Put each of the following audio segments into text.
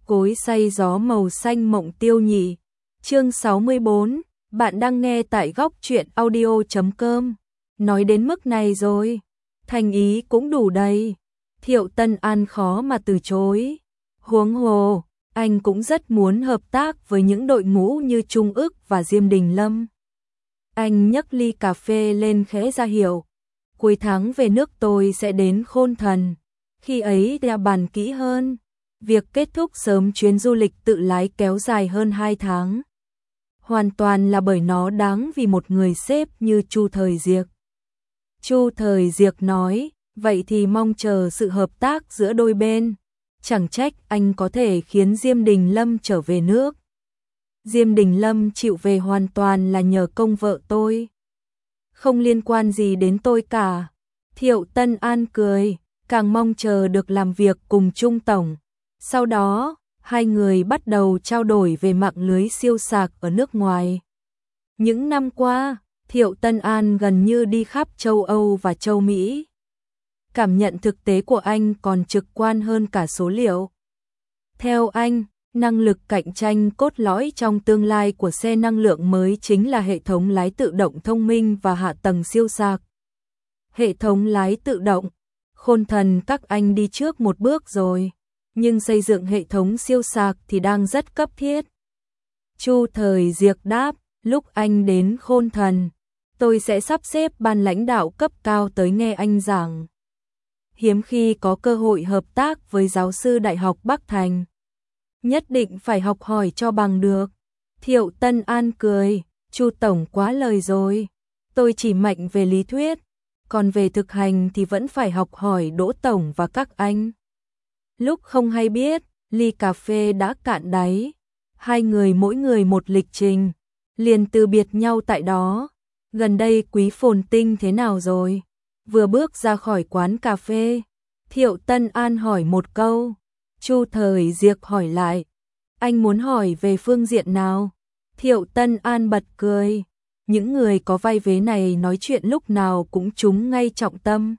Cối xay gió màu xanh mộng tiêu nhị. Chương 64, bạn đang nghe tại góc truyện audio.com. Nói đến mức này rồi, thành ý cũng đủ đầy. Thiệu Tân An khó mà từ chối. Huống hồ, anh cũng rất muốn hợp tác với những đội ngũ như Trung Ức và Diêm Đình Lâm. Anh nhấc ly cà phê lên khẽ ra hiệu. Cuối tháng về nước tôi sẽ đến Khôn Thần. Khi ấy đã bàn kỹ hơn. Việc kết thúc sớm chuyến du lịch tự lái kéo dài hơn 2 tháng. Hoàn toàn là bởi nó đáng vì một người sếp như Chu Thời Diệc. Chu Thời Diệc nói, vậy thì mong chờ sự hợp tác giữa đôi bên. Chẳng trách anh có thể khiến Diêm Đình Lâm trở về nước. Diêm Đình Lâm chịu về hoàn toàn là nhờ công vợ tôi. Không liên quan gì đến tôi cả. Thiệu Tân An cười, càng mong chờ được làm việc cùng Trung Tổng. Sau đó, hai người bắt đầu trao đổi về mạng lưới siêu sạc ở nước ngoài. Những năm qua, Thiệu Tân An gần như đi khắp châu Âu và châu Mỹ. Cảm nhận thực tế của anh còn trực quan hơn cả số liệu. Theo anh, năng lực cạnh tranh cốt lõi trong tương lai của xe năng lượng mới chính là hệ thống lái tự động thông minh và hạ tầng siêu sạc. Hệ thống lái tự động, Khôn Thần các anh đi trước một bước rồi, nhưng xây dựng hệ thống siêu sạc thì đang rất cấp thiết. Chu Thời Diệc đáp, lúc anh đến Khôn Thần, tôi sẽ sắp xếp ban lãnh đạo cấp cao tới nghe anh giảng. Hiếm khi có cơ hội hợp tác với giáo sư Đại học Bắc Thành. Nhất định phải học hỏi cho bằng được. Thiệu Tân An cười, Chu Tổng quá lời rồi. Tôi chỉ mạnh về lý thuyết, còn về thực hành thì vẫn phải học hỏi Đỗ Tổng và các anh. Lúc không hay biết, ly cà phê đã cạn đáy. Hai người mỗi người một lịch trình, liền từ biệt nhau tại đó. Gần đây Quý Phồn Tinh thế nào rồi? Vừa bước ra khỏi quán cà phê, Thiệu Tân An hỏi một câu. Chu Thời Diệc hỏi lại, anh muốn hỏi về phương diện nào? Thiệu Tân An bật cười, những người có vai vế này nói chuyện lúc nào cũng trúng ngay trọng tâm.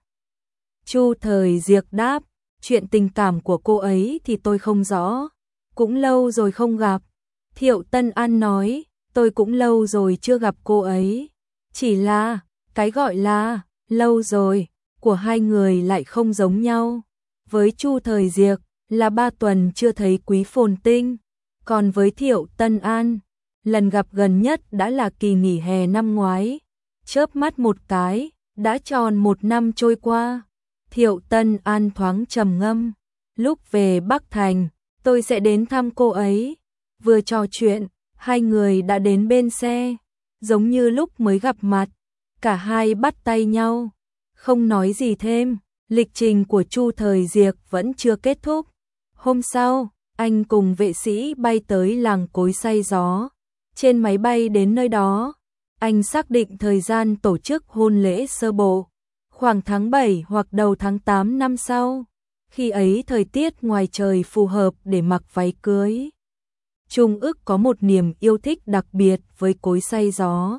Chu Thời Diệc đáp, chuyện tình cảm của cô ấy thì tôi không rõ, cũng lâu rồi không gặp. Thiệu Tân An nói, tôi cũng lâu rồi chưa gặp cô ấy, chỉ là, cái gọi là, lâu rồi, của hai người lại không giống nhau. Với Chu Thời Diệc, là 3 tuần chưa thấy Quý Phồn Tinh, còn với Thiệu Tân An, lần gặp gần nhất đã là kỳ nghỉ hè năm ngoái. Chớp mắt một cái, đã tròn 1 năm trôi qua. Thiệu Tân An thoáng trầm ngâm, lúc về Bắc Thành, tôi sẽ đến thăm cô ấy. Vừa trò chuyện, hai người đã đến bên xe, giống như lúc mới gặp mặt, cả hai bắt tay nhau, không nói gì thêm. Lịch trình của Chu Thời Diệc vẫn chưa kết thúc. Hôm sau, anh cùng vệ sĩ bay tới làng Cối Xay Gió. Trên máy bay đến nơi đó, anh xác định thời gian tổ chức hôn lễ sơ bộ, khoảng tháng 7 hoặc đầu tháng 8 năm sau. Khi ấy thời tiết ngoài trời phù hợp để mặc váy cưới. Trung Ức có một niềm yêu thích đặc biệt với Cối Xay Gió.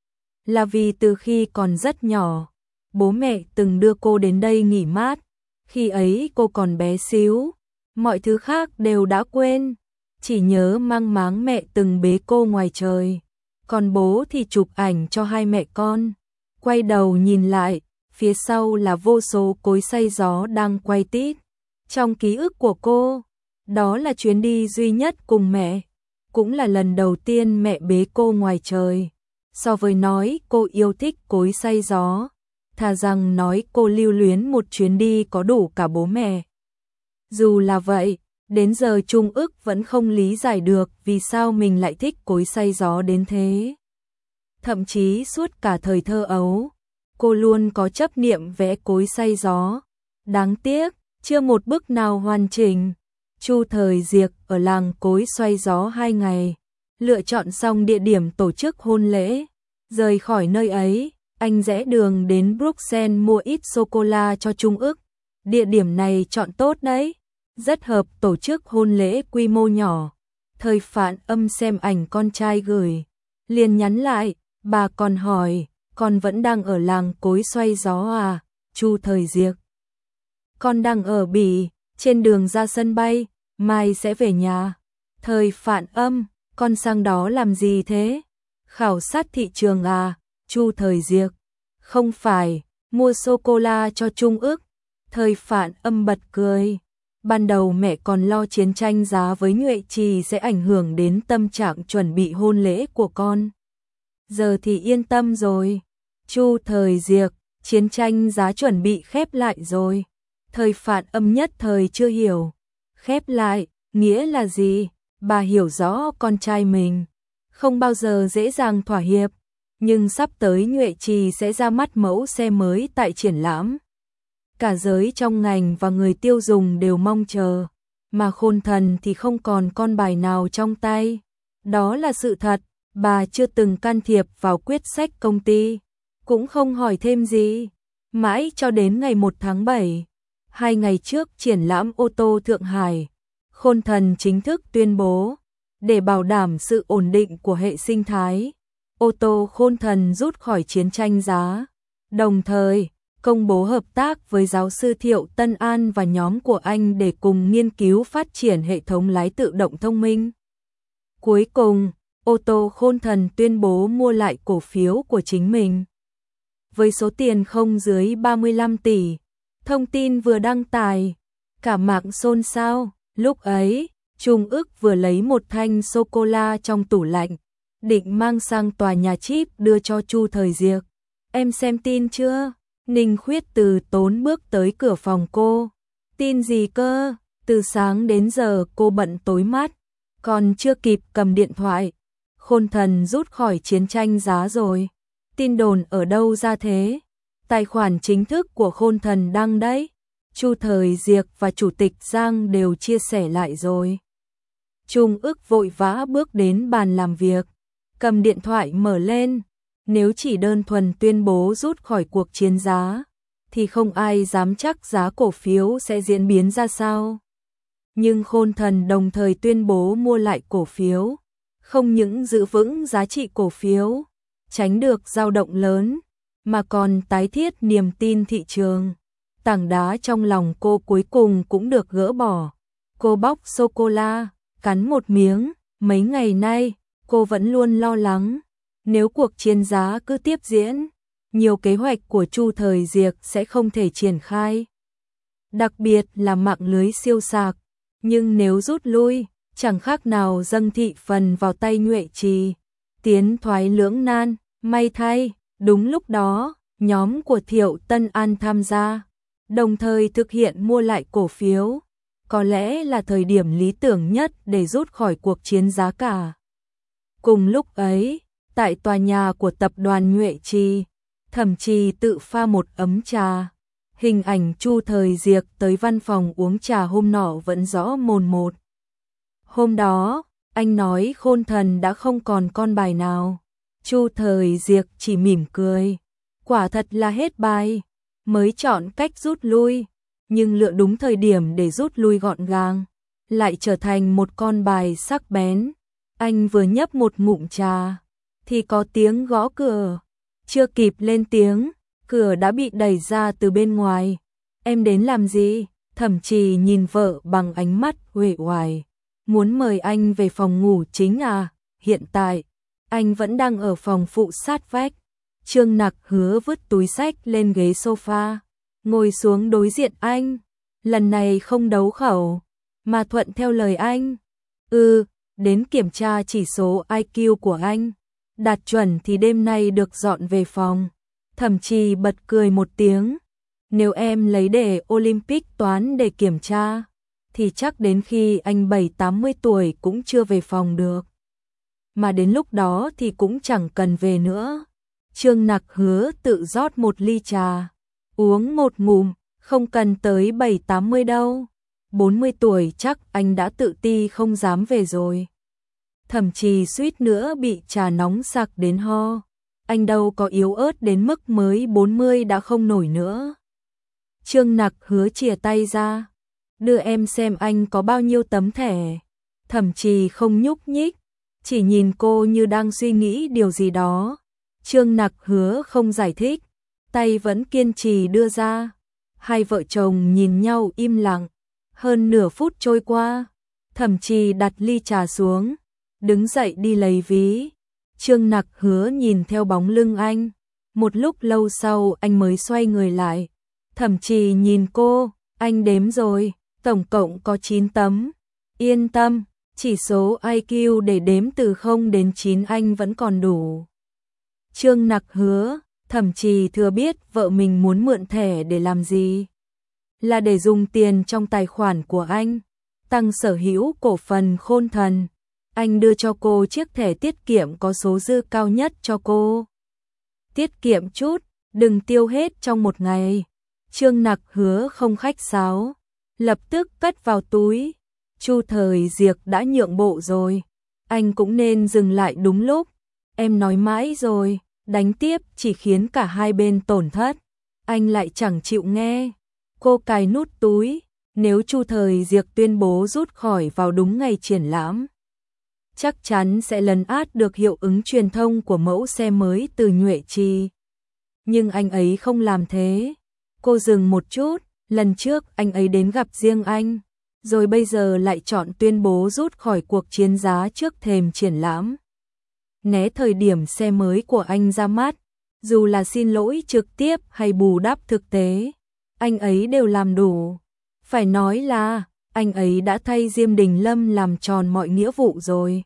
Là vì từ khi còn rất nhỏ, bố mẹ từng đưa cô đến đây nghỉ mát. Khi ấy cô còn bé xíu, mọi thứ khác đều đã quên, chỉ nhớ mang máng mẹ từng bế cô ngoài trời, còn bố thì chụp ảnh cho hai mẹ con. Quay đầu nhìn lại, phía sau là vô số cối xay gió đang quay tít. Trong ký ức của cô, đó là chuyến đi duy nhất cùng mẹ, cũng là lần đầu tiên mẹ bế cô ngoài trời. So với nói cô yêu thích cối xay gió, thà rằng nói cô lưu luyến một chuyến đi có đủ cả bố mẹ. Dù là vậy, đến giờ Trung Ức vẫn không lý giải được vì sao mình lại thích cối xay gió đến thế. Thậm chí suốt cả thời thơ ấu, cô luôn có chấp niệm vẽ cối xay gió. Đáng tiếc, chưa một bức nào hoàn chỉnh. Chu Thời Diệc ở làng Cối Xoay Gió 2 ngày, lựa chọn xong địa điểm tổ chức hôn lễ. Rời khỏi nơi ấy, anh rẽ đường đến Bruxelles mua ít sô-cô-la cho Trung Ức. Địa điểm này chọn tốt đấy, rất hợp tổ chức hôn lễ quy mô nhỏ. Thời Phạn Âm xem ảnh con trai gửi, liền nhắn lại, bà còn hỏi, con vẫn đang ở làng Cối Xoay Gió à? Chu Thời Diệc, con đang ở Bỉ, trên đường ra sân bay, mai sẽ về nhà. Thời Phạn Âm, con sang đó làm gì thế? Khảo sát thị trường à? Chu Thời Diệc, không phải, mua sô-cô-la cho Trung Ức. Thời Phạn Âm bật cười. Ban đầu mẹ còn lo chiến tranh giá với Nhuệ Trì sẽ ảnh hưởng đến tâm trạng chuẩn bị hôn lễ của con. Giờ thì yên tâm rồi. Chu Thời Diệc, chiến tranh giá chuẩn bị khép lại rồi. Thời Phạn Âm nhất thời chưa hiểu. Khép lại, nghĩa là gì? Bà hiểu rõ con trai mình không bao giờ dễ dàng thỏa hiệp, nhưng sắp tới Nhuệ Trì sẽ ra mắt mẫu xe mới tại triển lãm. Cả giới trong ngành và người tiêu dùng đều mong chờ, mà Khôn Thần thì không còn con bài nào trong tay. Đó là sự thật, bà chưa từng can thiệp vào quyết sách công ty, cũng không hỏi thêm gì. Mãi cho đến ngày 1 tháng 7, 2 ngày trước triển lãm ô tô Thượng Hải, Khôn Thần chính thức tuyên bố, để bảo đảm sự ổn định của hệ sinh thái, ô tô Khôn Thần rút khỏi chiến tranh giá, đồng thời công bố hợp tác với giáo sư Thiệu Tân An và nhóm của anh để cùng nghiên cứu phát triển hệ thống lái tự động thông minh. Cuối cùng, ô tô Khôn Thần tuyên bố mua lại cổ phiếu của chính mình với số tiền không dưới 35 tỷ. Thông tin vừa đăng tải, cả mạng xôn xao. Lúc ấy, Trung Ức vừa lấy một thanh sô-cô-la trong tủ lạnh, định mang sang tòa nhà chip đưa cho Chu Thời Diệc. Em xem tin chưa? Ninh Khuyết từ tốn bước tới cửa phòng cô. Tin gì cơ? Từ sáng đến giờ cô bận tối mát, còn chưa kịp cầm điện thoại. Khôn Thần rút khỏi chiến tranh giá rồi. Tin đồn ở đâu ra thế? Tài khoản chính thức của Khôn Thần đăng đấy. Chu Thời Diệc và Chủ tịch Giang đều chia sẻ lại rồi. Trung Ức vội vã bước đến bàn làm việc, cầm điện thoại mở lên. Nếu chỉ đơn thuần tuyên bố rút khỏi cuộc chiến giá, thì không ai dám chắc giá cổ phiếu sẽ diễn biến ra sao. Nhưng Khôn Thần đồng thời tuyên bố mua lại cổ phiếu, không những giữ vững giá trị cổ phiếu, tránh được dao động lớn, mà còn tái thiết niềm tin thị trường. Tảng đá trong lòng cô cuối cùng cũng được gỡ bỏ. Cô bóc sô-cô-la, cắn một miếng. Mấy ngày nay, cô vẫn luôn lo lắng. Nếu cuộc chiến giá cứ tiếp diễn, nhiều kế hoạch của Chu Thời Diệc sẽ không thể triển khai. Đặc biệt là mạng lưới siêu sạc. Nhưng nếu rút lui, chẳng khác nào dâng thị phần vào tay Nhuệ Trì. Tiến thoái lưỡng nan, may thay, đúng lúc đó, nhóm của Thiệu Tân An tham gia, đồng thời thực hiện mua lại cổ phiếu. Có lẽ là thời điểm lý tưởng nhất để rút khỏi cuộc chiến giá cả. Cùng lúc ấy, tại tòa nhà của tập đoàn Nhuệ Trì, Thẩm Trì tự pha một ấm trà. Hình ảnh Chu Thời Diệc tới văn phòng uống trà hôm nọ vẫn rõ mồn một. Hôm đó, anh nói Khôn Thần đã không còn con bài nào. Chu Thời Diệc chỉ mỉm cười. Quả thật là hết bài, mới chọn cách rút lui. Nhưng lựa đúng thời điểm để rút lui gọn gàng, lại trở thành một con bài sắc bén. Anh vừa nhấp một ngụm trà, thì có tiếng gõ cửa. Chưa kịp lên tiếng, cửa đã bị đẩy ra từ bên ngoài. Em đến làm gì? Thẩm Trì nhìn vợ bằng ánh mắt uể oải. Muốn mời anh về phòng ngủ chính à? Hiện tại, anh vẫn đang ở phòng phụ sát vách. Trương Nặc Hứa vứt túi xách lên ghế sofa, ngồi xuống đối diện anh. Lần này không đấu khẩu, mà thuận theo lời anh. Đến kiểm tra chỉ số IQ của anh. Đạt chuẩn thì đêm nay được dọn về phòng. Thẩm Trì bật cười một tiếng. Nếu em lấy đề Olympic toán để kiểm tra, thì chắc đến khi anh 70-80 tuổi cũng chưa về phòng được. Mà đến lúc đó thì cũng chẳng cần về nữa. Trương Nặc Hứa tự rót một ly trà, uống một ngụm, không cần tới 70-80 đâu. 40 tuổi chắc anh đã tự ti không dám về rồi. Thẩm Trì suýt nữa bị trà nóng sặc đến ho. Anh đâu có yếu ớt đến mức mới 40 đã không nổi nữa. Trương Nặc Hứa chìa tay ra. Đưa em xem anh có bao nhiêu tấm thẻ. Thẩm Trì không nhúc nhích, chỉ nhìn cô như đang suy nghĩ điều gì đó. Trương Nặc Hứa không giải thích, tay vẫn kiên trì đưa ra. Hai vợ chồng nhìn nhau im lặng. Hơn nửa phút trôi qua, Thẩm Trì đặt ly trà xuống, đứng dậy đi lấy ví. Trương Nặc Hứa nhìn theo bóng lưng anh, một lúc lâu sau anh mới xoay người lại. Thẩm Trì nhìn cô, anh đếm rồi, tổng cộng có 9 tấm. Yên tâm, chỉ số IQ để đếm từ 0 đến 9 anh vẫn còn đủ. Trương Nặc Hứa, Thẩm Trì thừa biết vợ mình muốn mượn thẻ để làm gì. Là để dùng tiền trong tài khoản của anh, tăng sở hữu cổ phần Khôn Thần. Anh đưa cho cô chiếc thẻ tiết kiệm có số dư cao nhất cho cô. Tiết kiệm chút, đừng tiêu hết trong một ngày. Trương Nặc Hứa không khách sáo, lập tức cất vào túi. Chu Thời Diệc đã nhượng bộ rồi, anh cũng nên dừng lại đúng lúc. Em nói mãi rồi, đánh tiếp chỉ khiến cả hai bên tổn thất. Anh lại chẳng chịu nghe. Cô cài nút túi, nếu Chu Thời Diệc tuyên bố rút khỏi vào đúng ngày triển lãm, chắc chắn sẽ lấn át được hiệu ứng truyền thông của mẫu xe mới từ Nhuệ Trì. Nhưng anh ấy không làm thế. Cô dừng một chút, lần trước anh ấy đến gặp riêng anh, rồi bây giờ lại chọn tuyên bố rút khỏi cuộc chiến giá trước thềm triển lãm. Né thời điểm xe mới của anh ra mắt, dù là xin lỗi trực tiếp hay bù đắp thực tế, anh ấy đều làm đủ. Phải nói là, anh ấy đã thay Diêm Đình Lâm làm tròn mọi nghĩa vụ rồi.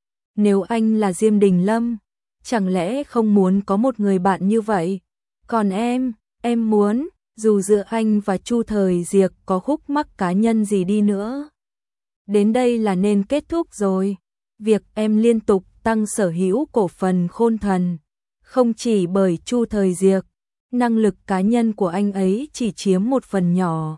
Nếu anh là Diêm Đình Lâm, chẳng lẽ không muốn có một người bạn như vậy? Còn em muốn, dù giữa anh và Chu Thời Diệc có khúc mắc cá nhân gì đi nữa, đến đây là nên kết thúc rồi. Việc em liên tục tăng sở hữu cổ phần Khôn Thần, không chỉ bởi Chu Thời Diệc, năng lực cá nhân của anh ấy chỉ chiếm một phần nhỏ.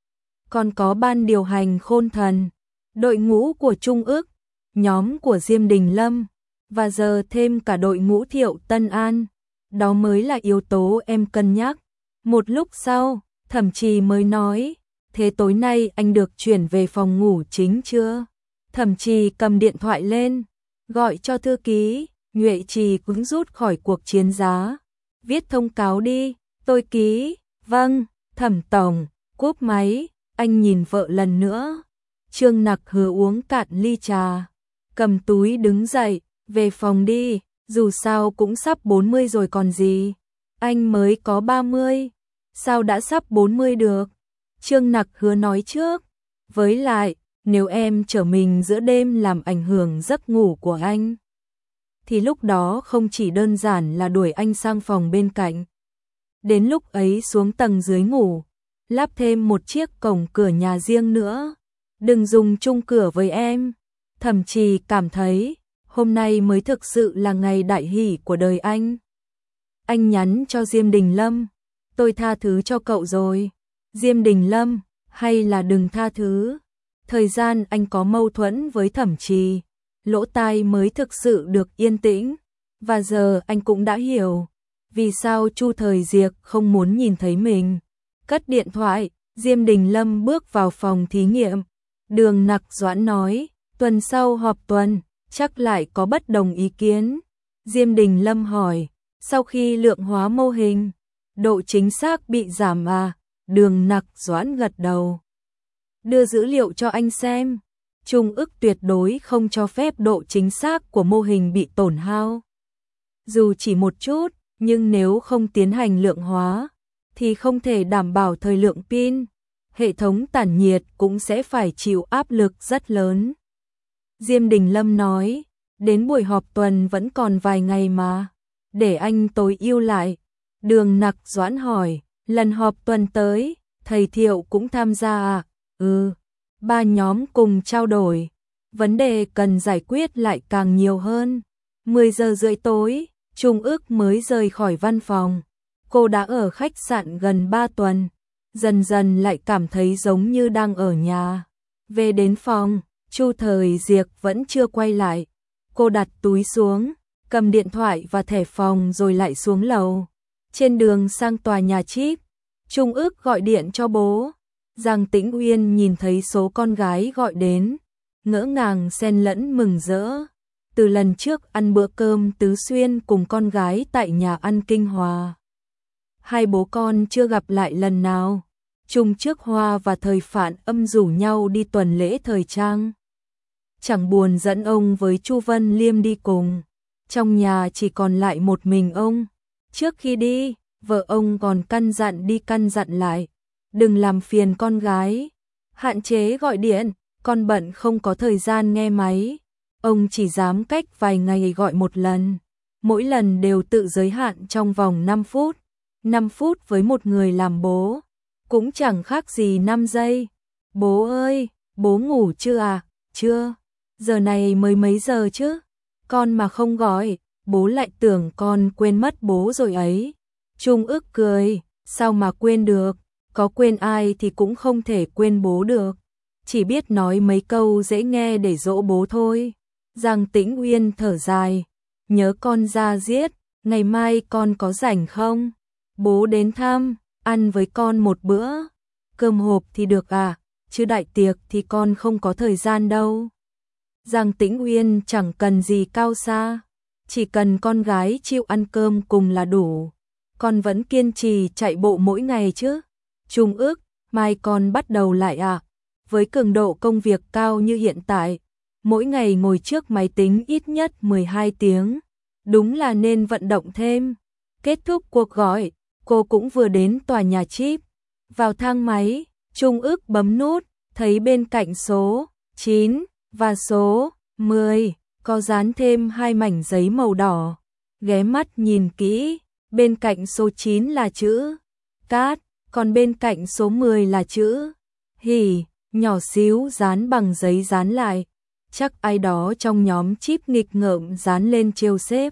Còn có ban điều hành Khôn Thần, đội ngũ của Trung Ức, nhóm của Diêm Đình Lâm, và giờ thêm cả đội ngũ Thiệu Tân An. Đó mới là yếu tố em cân nhắc. Một lúc sau, Thẩm Trì mới nói, thế tối nay anh được chuyển về phòng ngủ chính chưa? Thẩm Trì cầm điện thoại lên, gọi cho thư ký, Nhuệ Trì cũng rút khỏi cuộc chiến giá. Viết thông cáo đi, tôi ký. Vâng, Thẩm tổng. Cúp máy, anh nhìn vợ lần nữa. Trương Nặc Hứa uống cạn ly trà, cầm túi đứng dậy, về phòng đi, dù sao cũng sắp 40 rồi còn gì. Anh mới có 30, sao đã sắp 40 được? Trương Nặc Hứa nói trước, với lại, nếu em chở mình giữa đêm làm ảnh hưởng giấc ngủ của anh, thì lúc đó không chỉ đơn giản là đuổi anh sang phòng bên cạnh. Đến lúc ấy xuống tầng dưới ngủ, lắp thêm một chiếc cổng cửa nhà riêng nữa. Đừng dùng chung cửa với em. Thẩm Trì cảm thấy, hôm nay mới thực sự là ngày đại hỷ của đời anh. Anh nhắn cho Diêm Đình Lâm, tôi tha thứ cho cậu rồi. Diêm Đình Lâm, hay là đừng tha thứ. Thời gian anh có mâu thuẫn với Thẩm Trì, lỗ tai mới thực sự được yên tĩnh. Và giờ anh cũng đã hiểu, vì sao Chu Thời Diệc không muốn nhìn thấy mình. Cất điện thoại, Diêm Đình Lâm bước vào phòng thí nghiệm. Đường Nặc Doãn nói, tuần sau họp tuần, chắc lại có bất đồng ý kiến. Diêm Đình Lâm hỏi, sau khi lượng hóa mô hình, độ chính xác bị giảm à? Đường Nặc Doãn gật đầu. Đưa dữ liệu cho anh xem. Trung Ức tuyệt đối không cho phép độ chính xác của mô hình bị tổn hao. Dù chỉ một chút, nhưng nếu không tiến hành lượng hóa, thì không thể đảm bảo thời lượng pin. Hệ thống tản nhiệt cũng sẽ phải chịu áp lực rất lớn. Diêm Đình Lâm nói, đến buổi họp tuần vẫn còn vài ngày mà, để anh tối ưu lại. Đường Nặc Doãn hỏi, lần họp tuần tới, thầy Thiệu cũng tham gia à? Ừ, 3 nhóm cùng trao đổi, vấn đề cần giải quyết lại càng nhiều hơn. 10 giờ rưỡi tối, Trung Ức mới rời khỏi văn phòng. Cô đã ở khách sạn gần 3 tuần, dần dần lại cảm thấy giống như đang ở nhà. Về đến phòng, Chu Thời Diệc vẫn chưa quay lại. Cô đặt túi xuống, cầm điện thoại và thẻ phòng rồi lại xuống lầu. Trên đường sang tòa nhà chip, Trung Ức gọi điện cho bố. Giang Tĩnh Uyên nhìn thấy số con gái gọi đến, ngỡ ngàng xen lẫn mừng rỡ. Từ lần trước ăn bữa cơm tứ xuyên cùng con gái tại nhà ăn Kinh Hòa, hai bố con chưa gặp lại lần nào. Trung Trước Hoa và Thời Phạn Âm rủ nhau đi tuần lễ thời trang. chẳng buồn dẫn ông với Chu Vân Liêm đi cùng. Trong nhà chỉ còn lại một mình ông. Trước khi đi, vợ ông còn căn dặn lại, đừng làm phiền con gái, hạn chế gọi điện, con bận không có thời gian nghe máy. Ông chỉ dám cách vài ngày gọi một lần, mỗi lần đều tự giới hạn trong vòng 5 phút. 5 phút với một người làm bố, cũng chẳng khác gì 5 giây. Bố ơi, bố ngủ chưa à? Chưa, giờ này mới mấy giờ chứ? Con mà không gọi, bố lại tưởng con quên mất bố rồi ấy. Trung ức cười, sao mà quên được, có quên ai thì cũng không thể quên bố được. Chỉ biết nói mấy câu dễ nghe để dỗ bố thôi. Giang Tĩnh Uyên thở dài, nhớ con ra giết, ngày mai con có rảnh không? Bố đến thăm, ăn với con một bữa. Cơm hộp thì được à, chứ đại tiệc thì con không có thời gian đâu. Giang Tĩnh Uyên chẳng cần gì cao xa, chỉ cần con gái chịu ăn cơm cùng là đủ. Con vẫn kiên trì chạy bộ mỗi ngày chứ? Trung ức, mai con bắt đầu lại à? Với cường độ công việc cao như hiện tại, mỗi ngày ngồi trước máy tính ít nhất 12 tiếng, đúng là nên vận động thêm. Kết thúc cuộc gọi, cô cũng vừa đến tòa nhà chip. Vào thang máy, Trung ức bấm nút, thấy bên cạnh số 9 và số 10 có dán thêm 2 mảnh giấy màu đỏ. Ghé mắt nhìn kỹ, bên cạnh số 9 là chữ cát, còn bên cạnh số 10 là chữ hỉ, nhỏ xíu dán bằng giấy dán lại. Chắc ai đó trong nhóm chip nghịch ngợm dán lên trêu xếp.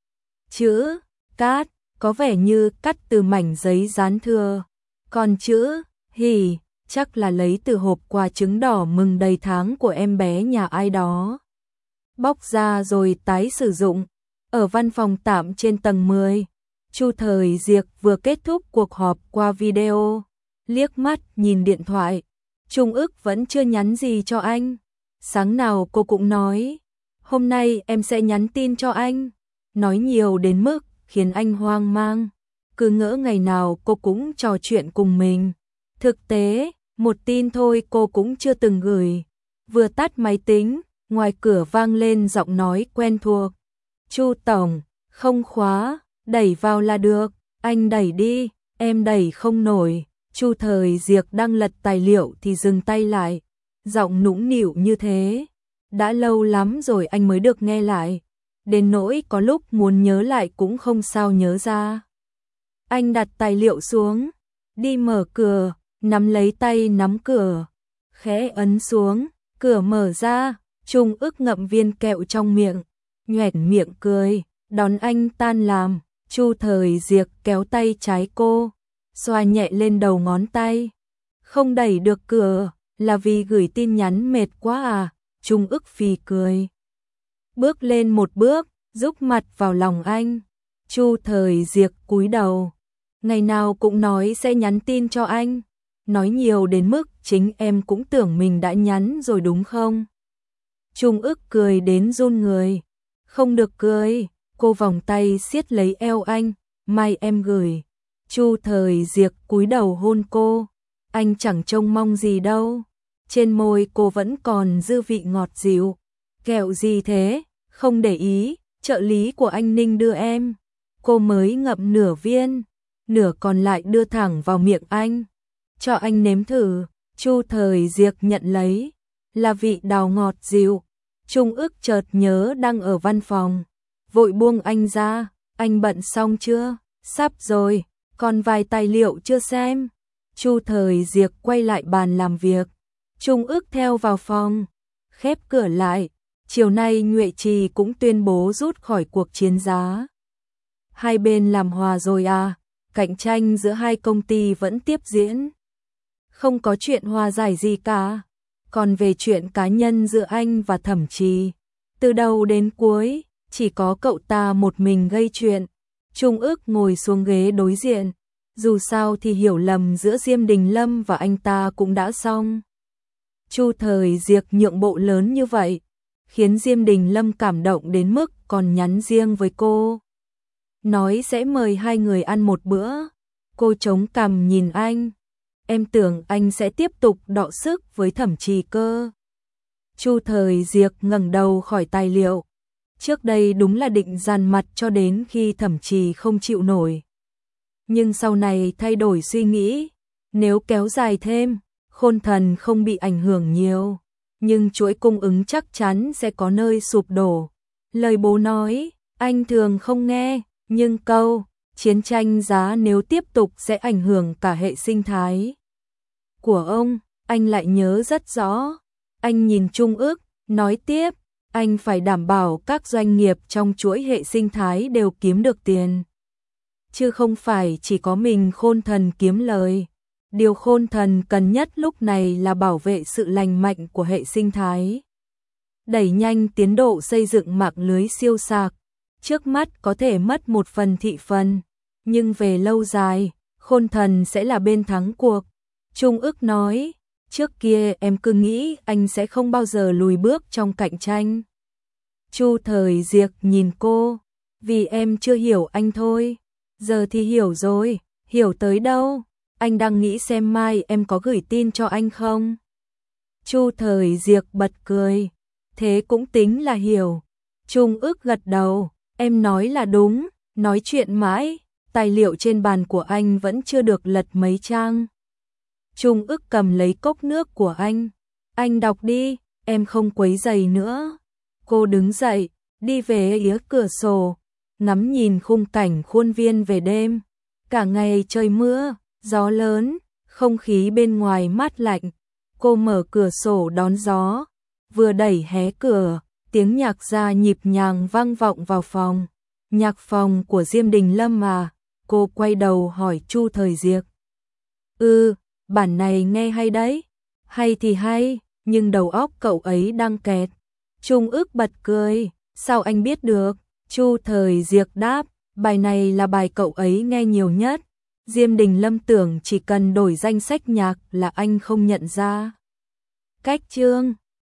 Chữ cát có vẻ như cắt từ mảnh giấy dán thừa, còn chữ hỉ chắc là lấy từ hộp quà trứng đỏ mừng đầy tháng của em bé nhà ai đó. Bóc ra rồi tái sử dụng. Ở văn phòng tạm trên tầng 10, Chu Thời Diệc vừa kết thúc cuộc họp qua video, liếc mắt nhìn điện thoại. Trung ức vẫn chưa nhắn gì cho anh. Sáng nào cô cũng nói, hôm nay em sẽ nhắn tin cho anh. Nói nhiều đến mức khiến anh hoang mang, cứ ngỡ ngày nào cô cũng trò chuyện cùng mình. Thực tế, một tin thôi cô cũng chưa từng gửi. Vừa tắt máy tính, ngoài cửa vang lên giọng nói quen thuộc. Chu tổng, không khóa, đẩy vào là được, anh đẩy đi, em đẩy không nổi. Chu Thời Diệc đang lật tài liệu thì dừng tay lại, giọng nũng nịu như thế. Đã lâu lắm rồi anh mới được nghe lại, đến nỗi có lúc muốn nhớ lại cũng không sao nhớ ra. Anh đặt tài liệu xuống, đi mở cửa, nắm lấy tay nắm cửa, khẽ ấn xuống, cửa mở ra. Trung ức ngậm viên kẹo trong miệng, nhoẻn miệng cười, đón anh tan làm. Chu Thời Diệc kéo tay trái cô, xoa nhẹ lên đầu ngón tay. Không đẩy được cửa, là vì gửi tin nhắn mệt quá à? Trung ức phì cười. Bước lên một bước, rúc mặt vào lòng anh. Chu Thời Diệc cúi đầu. Ngày nào cũng nói sẽ nhắn tin cho anh. Nói nhiều đến mức chính em cũng tưởng mình đã nhắn rồi đúng không? Trung ức cười đến run người. Không được cười, cô vòng tay siết lấy eo anh. Mai em gửi. Chu Thời Diệc cúi đầu hôn cô. Anh chẳng trông mong gì đâu. Trên môi cô vẫn còn dư vị ngọt dịu. Kẹo gì thế? Không để ý, trợ lý của anh Ninh đưa em. Cô mới ngậm nửa viên, nửa còn lại đưa thẳng vào miệng anh. Cho anh nếm thử. Chu Thời Diệc nhận lấy, là vị đào ngọt dịu. Trung ức chợt nhớ đang ở văn phòng, vội buông anh ra. Anh bận xong chưa? Sắp rồi, còn vài tài liệu chưa xem. Chu Thời Diệc quay lại bàn làm việc. Trung ức theo vào phòng, khép cửa lại. Chiều nay Nhuệ Trì cũng tuyên bố rút khỏi cuộc chiến giá. Hai bên làm hòa rồi à? Cạnh tranh giữa hai công ty vẫn tiếp diễn. Không có chuyện hòa giải gì cả. Còn về chuyện cá nhân giữa anh và Thẩm Trì, từ đầu đến cuối, chỉ có cậu ta một mình gây chuyện. Trung ức ngồi xuống ghế đối diện. Dù sao thì hiểu lầm giữa Diêm Đình Lâm và anh ta cũng đã xong. Chu Thời Diệc nhượng bộ lớn như vậy, khiến Diêm Đình Lâm cảm động đến mức còn nhắn riêng với cô. Nói sẽ mời hai người ăn một bữa. Cô chống cằm nhìn anh. Em tưởng anh sẽ tiếp tục đọ sức với Thẩm Trì cơ. Chu Thời Diệc ngẩng đầu khỏi tài liệu. Trước đây đúng là định dàn mặt cho đến khi Thẩm Trì không chịu nổi. Nhưng sau này thay đổi suy nghĩ, nếu kéo dài thêm, Khôn Thần không bị ảnh hưởng nhiều, nhưng chuỗi cung ứng chắc chắn sẽ có nơi sụp đổ. Lời bố nói, anh thường không nghe, nhưng câu chiến tranh giá nếu tiếp tục sẽ ảnh hưởng cả hệ sinh thái của ông, anh lại nhớ rất rõ. Anh nhìn Trung Ức, nói tiếp, anh phải đảm bảo các doanh nghiệp trong chuỗi hệ sinh thái đều kiếm được tiền. Chứ không phải chỉ có mình Khôn Thần kiếm lời. Điều Khôn Thần cần nhất lúc này là bảo vệ sự lành mạnh của hệ sinh thái. Đẩy nhanh tiến độ xây dựng mạng lưới siêu sạc. Trước mắt có thể mất một phần thị phần, nhưng về lâu dài, Khôn Thần sẽ là bên thắng cuộc. Trung Ức nói, trước kia em cứ nghĩ anh sẽ không bao giờ lùi bước trong cạnh tranh. Chu Thời Diệc nhìn cô, vì em chưa hiểu anh thôi. Giờ thì hiểu rồi, hiểu tới đâu? Anh đang nghĩ xem mai em có gửi tin cho anh không? Chu Thời Diệc bật cười, thế cũng tính là hiểu. Trung Ức gật đầu, em nói là đúng, nói chuyện mãi, tài liệu trên bàn của anh vẫn chưa được lật mấy trang. Trung Ức cầm lấy cốc nước của anh đọc đi, em không quấy rầy nữa. Cô đứng dậy, đi về phía cửa sổ, ngắm nhìn khung cảnh khuôn viên về đêm. Cả ngày trời mưa, gió lớn, không khí bên ngoài mát lạnh. Cô mở cửa sổ đón gió, vừa đẩy hé cửa, tiếng nhạc ra nhịp nhàng vang vọng vào phòng. Nhạc phòng của Diêm Đình Lâm à? Cô quay đầu hỏi Chu Thời Diệc. Bản này nghe hay đấy. Hay thì hay, nhưng đầu óc cậu ấy đang kẹt. Trung Ức bật cười, sao anh biết được? Chu Thời Diệc đáp, bài này là bài cậu ấy nghe nhiều nhất. Diêm Đình Lâm tưởng chỉ cần đổi danh sách nhạc là anh không nhận ra. Cách chương